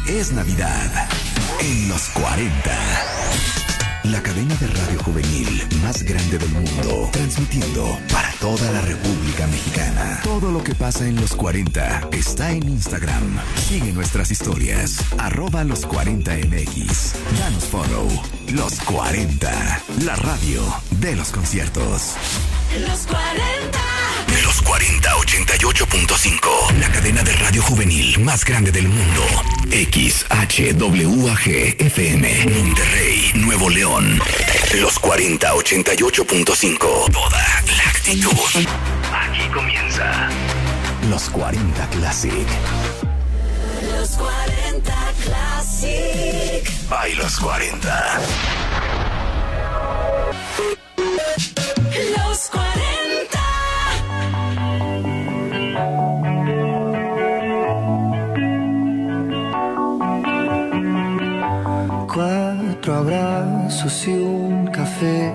es Navidad en los 40. La cadena de radio juvenil más grande del mundo, transmitiendo para toda la República Mexicana. Todo lo que pasa en los 40 está en Instagram. Sigue nuestras historias, @los40mx. Danos follow. Los 40, la radio de los conciertos. Los 40. Los 40 88.5, la cadena de radio juvenil más grande del mundo. XHWAG FM, Monterrey, Nuevo León. Los 40 88.5, toda la actitud. Aquí comienza Los 40 Classic. Los 40 Classic. By Los 40. Los 40. 4 abrazos y un café.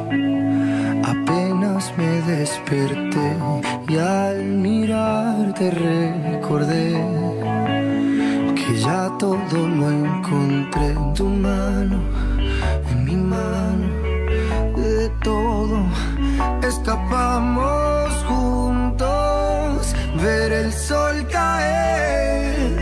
Apenas me desperté y al mirarte recordé que ya todo lo encontré en tu mano, en mi mano. De todo escapamos juntos, ver el sol caer.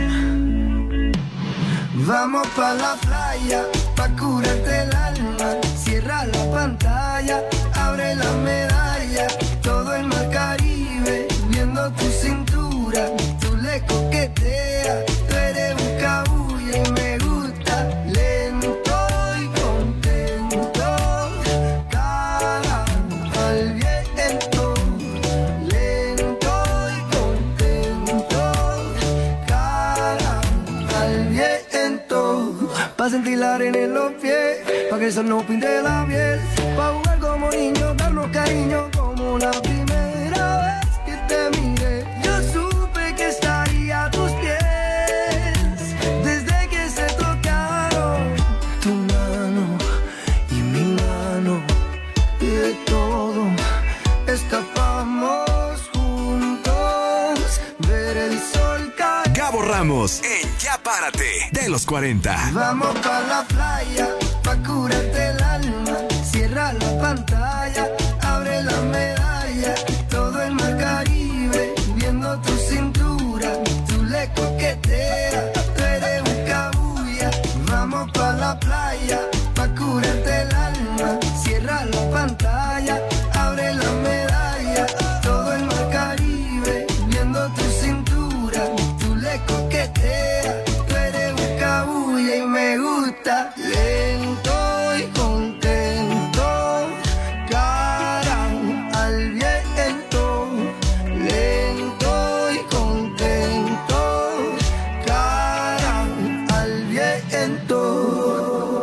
Vamos pa' la playa, pa' curarte el alma. Cierra la pantalla, abre la medalla. Todo el mar Caribe, viendo tu cintura. Tú le coqueteas, tú eres un cabulla y me gusta. Lento y contento, cara al viento. Lento y contento, cara al viento. Pa' sentir la arena en los pies, pa' que el sol no pinte la piel. Pa' jugar como niños, darnos cariño como la primera vez que te miré. Yo supe que estaría a tus pies desde que se tocaron tu mano y mi mano. De todo escapamos juntos, ver el sol caer. Gabo Ramos en Ya Párate de los 40. Vamos pa' la playa, pa' curarte el alma. Cierra la pantalla, abre la medalla. Todo el mar Caribe, viendo tu cintura. Tú le coqueteas, tú eres un cabulla. Vamos pa' la playa, pa' curarte el alma. Cierra la pantalla, abre la medalla. Todo el mar Caribe, viendo tu cintura. Tú le coqueteas, tú eres un cabulla y me gusta. Lento y contento, cara al viento. Lento y contento, cara al viento.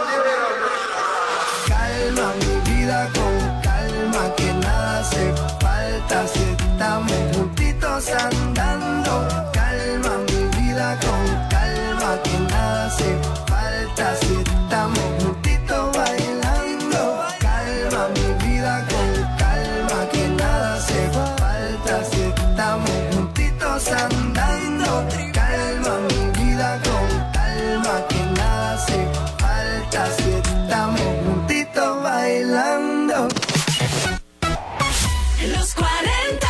Calma mi vida con calma, que nada hace falta si estamos juntitos andando. Calma mi vida con calma, que nada hace falta si estamos juntitos bailando. Calma mi vida con calma, que nada hace falta si estamos juntitos andando. Calma mi vida con calma, que nada hace falta si estamos juntitos bailando. Los 40.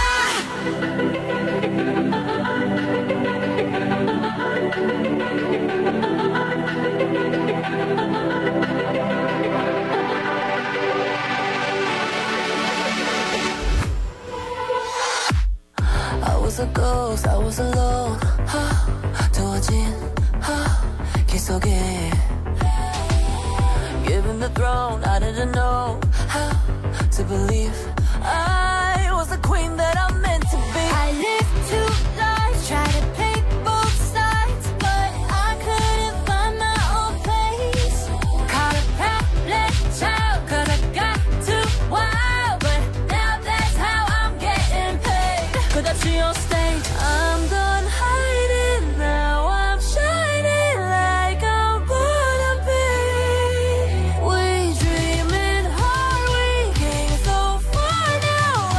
I was a ghost, I was alone. 두어진 길 속에 given the throne, I didn't know how to believe I was the queen that I'm meant to be. I lived 2 lives, tried to pick both sides, but I couldn't find my own place. Caught a problem child, 'cause I got too wild, but now that's how I'm getting paid. 끝없이 on stage, I'm done hiding now. I'm shining like I wanna be. We dreaming hard, we came so far now.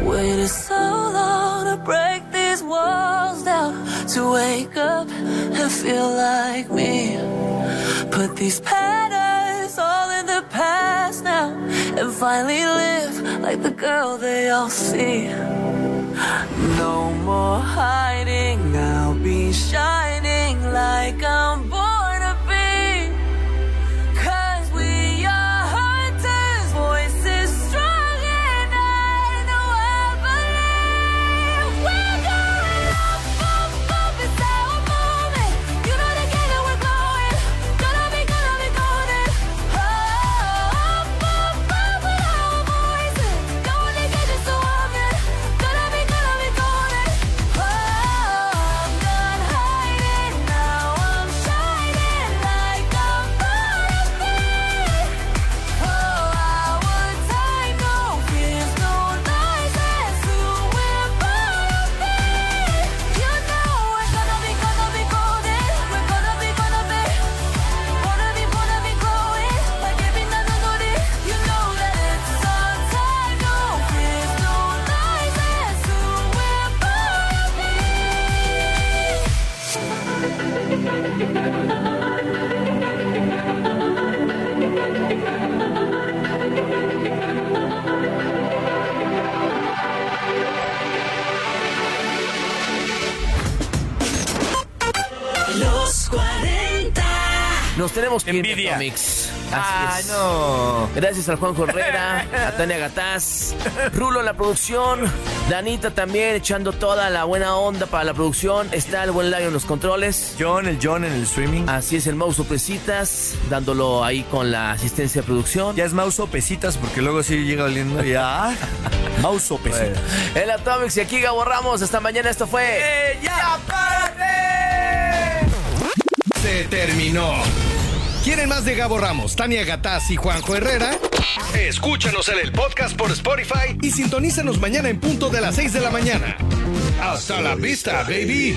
Waited so long to break these walls down, to wake up and feel like me. Put these patterns all in the past now, and finally live like the girl they all see. No more hiding, I'll be shining like I'm born to be. 'Cause we are hunters, voices strong and I know I believe. We're going up, up, up, it's how we're moving. You know together we're glowing, gonna be golden. Up, up, up, with our voices, don't they get just so often. Gonna be golden. Oh, I'm done hiding, now I'm shining like I'm born to be. Oh, our time, no fears, no lies, that's who we're born to be. You know we're gonna be golden. We're gonna be glowing like every night on the. You know that it's our time, no fears, no lies, that's who we're born to be. Los 40. Nos tenemos que ir, Envidia. Comics. Ah, Así es. no. Gracias al Juan Herrera, a Tania Gataz, Rulo en la producción, Danita también echando toda la buena onda para la producción. Está el buen Layo en los controles. John en el streaming. Así es, el Mau Sorpresitas, dándolo ahí con la asistencia de producción. Ya es mouse o pesitas porque luego sí llega oliendo ya. Mouse o pesitas. El Atomics y aquí Gabo Ramos. Hasta mañana, esto fue... ¡Ya párate! Se terminó. ¿Quieren más de Gabo Ramos, Tania Gataz y Juanjo Herrera? Escúchanos en el podcast por Spotify y sintonízanos mañana en punto de las 6 de la mañana. Hasta la vista, baby.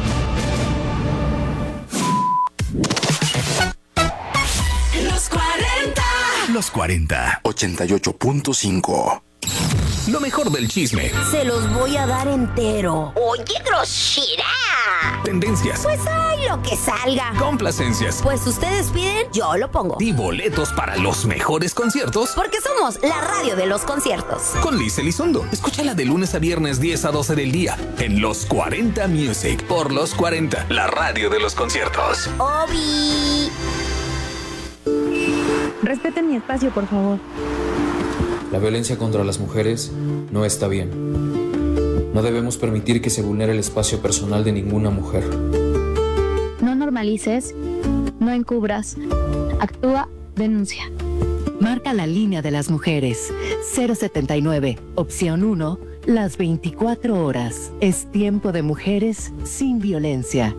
Los 40. Los 40. 88.5. Lo mejor del chisme. Se los voy a dar entero. ¡Oye, grosera! Tendencias. Pues hay lo que salga. Complacencias. Pues ustedes piden, yo lo pongo. Y boletos para los mejores conciertos. Porque somos la radio de los conciertos. Con Liz Elizondo. Escúchala de lunes a viernes 10 a 12 del día. En Los 40 Music. Por Los 40. La radio de los conciertos. Obi. Respeten mi espacio, por favor. La violencia contra las mujeres no está bien. No debemos permitir que se vulnere el espacio personal de ninguna mujer. No normalices, no encubras. Actúa, denuncia. Marca la línea de las mujeres. 079, opción 1, las 24 horas. Es tiempo de mujeres sin violencia.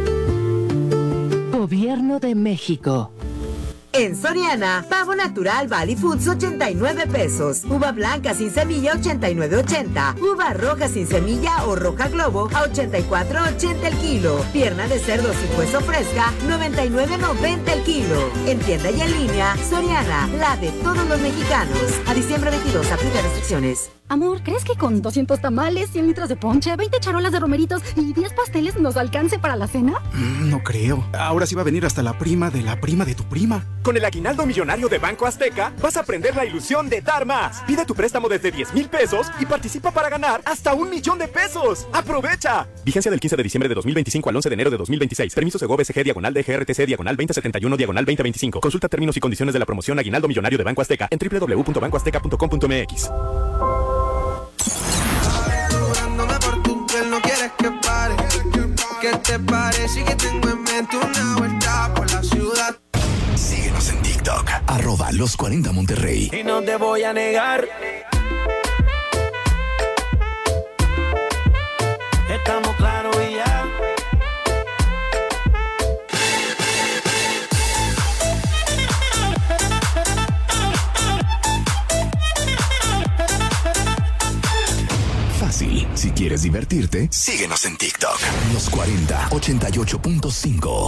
Gobierno de México. En Soriana, pavo natural Valley Foods 89 pesos. Uva blanca sin semilla 89.80. Uva roja sin semilla o roja globo a 84.80 el kilo. Pierna de cerdo sin hueso fresca 99.90 el kilo. En tienda y en línea, Soriana, la de todos los mexicanos. A diciembre 22, aplica restricciones. Amor, ¿crees que con 200 tamales, 100 litros de ponche, 20 charolas de romeritos y 10 pasteles nos alcance para la cena? No creo. Ahora sí va a venir hasta la prima de tu prima. Con el aguinaldo millonario de Banco Azteca, vas a aprender la ilusión de dar más. Pide tu préstamo desde 10,000 pesos y participa para ganar hasta 1,000,000 de pesos. ¡Aprovecha! Vigencia del 15 de diciembre de 2025 al 11 de enero de 2026. Permiso Segov SG /DGRTC /2071 /2025. Consulta términos y condiciones de la promoción Aguinaldo Millonario de Banco Azteca en www.bancoazteca.com.mx. No quieres que pare. ¿Qué te parece que tengo en mente una vuelta por la ciudad? Síguenos en TikTok. @Los 40 Monterrey. Y no te voy a negar. Estamos claros y ya. Fácil. Si quieres divertirte, síguenos en TikTok. Los 40 88.5.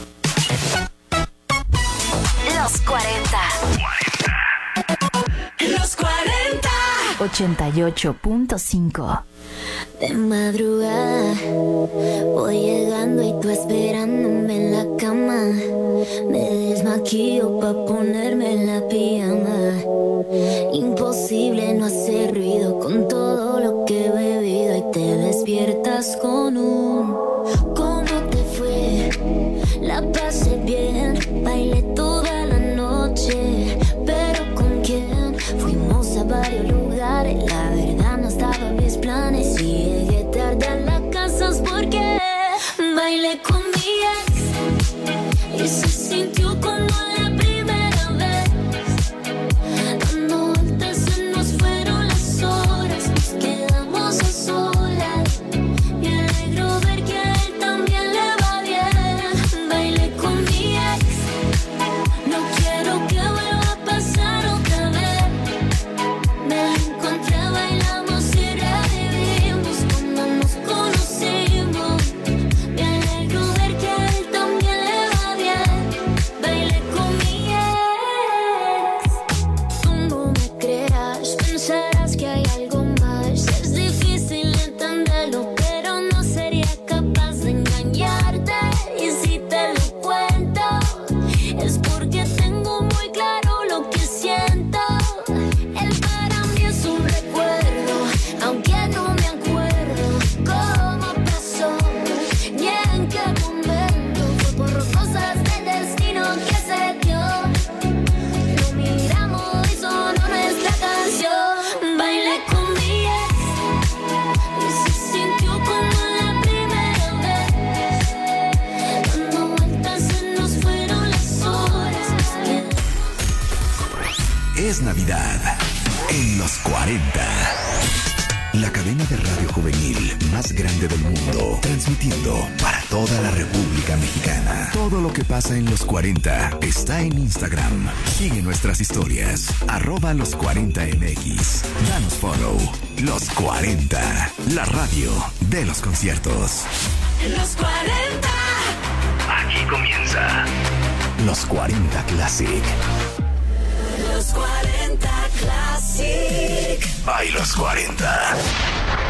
Los 40. 88.5. De madrugada voy llegando y tú esperándome en la cama. Me desmaquillo pa' ponerme la pijama. Imposible no hacer ruido con todo lo que he bebido. Y te despiertas con un ¿cómo te fue? La pasé bien, bailé toda la noche. Pero ¿con quién? Fuimos a varios lugares. La verdad no estaba en mis planes. Si llegué tarde a la casa es porque bailé con mi ex y se sintió como la primera vez. Dando vueltas se nos fueron las horas, nos quedamos a solas. Me alegro ver que a él también le va bien. Bailé con mi ex, no quiero que vuelva a pasar otra vez. Me la encontré, bailamos y revivimos cuando nos conocimos. Me alegro ver que a él también le va bien. Bailé con mi ex. Tú no me creas, pensarás que hay algo más. Es difícil entenderlo, pero no sería capaz de engañarte. Y si te lo cuento, es porque tengo muy claro lo que siento. Él para mí es un recuerdo, aunque no me acuerdo cómo pasó ni en qué momento. Fue por cosas del destino que se dio. Lo miramos y sonó nuestra canción. Bailé con mi ex y se sintió como la primera vez. Dando vueltas se nos fueron las horas. Es Navidad en los 40. La cadena de radio juvenil más grande del mundo, transmitiendo para toda la República Mexicana. Todo lo que pasa en los 40 está en Instagram. Sigue nuestras historias, @los40mx. Danos follow. Los 40, la radio de los conciertos. Los 40. Aquí comienza Los 40 Classic. Los 40 Classic. By Los 40.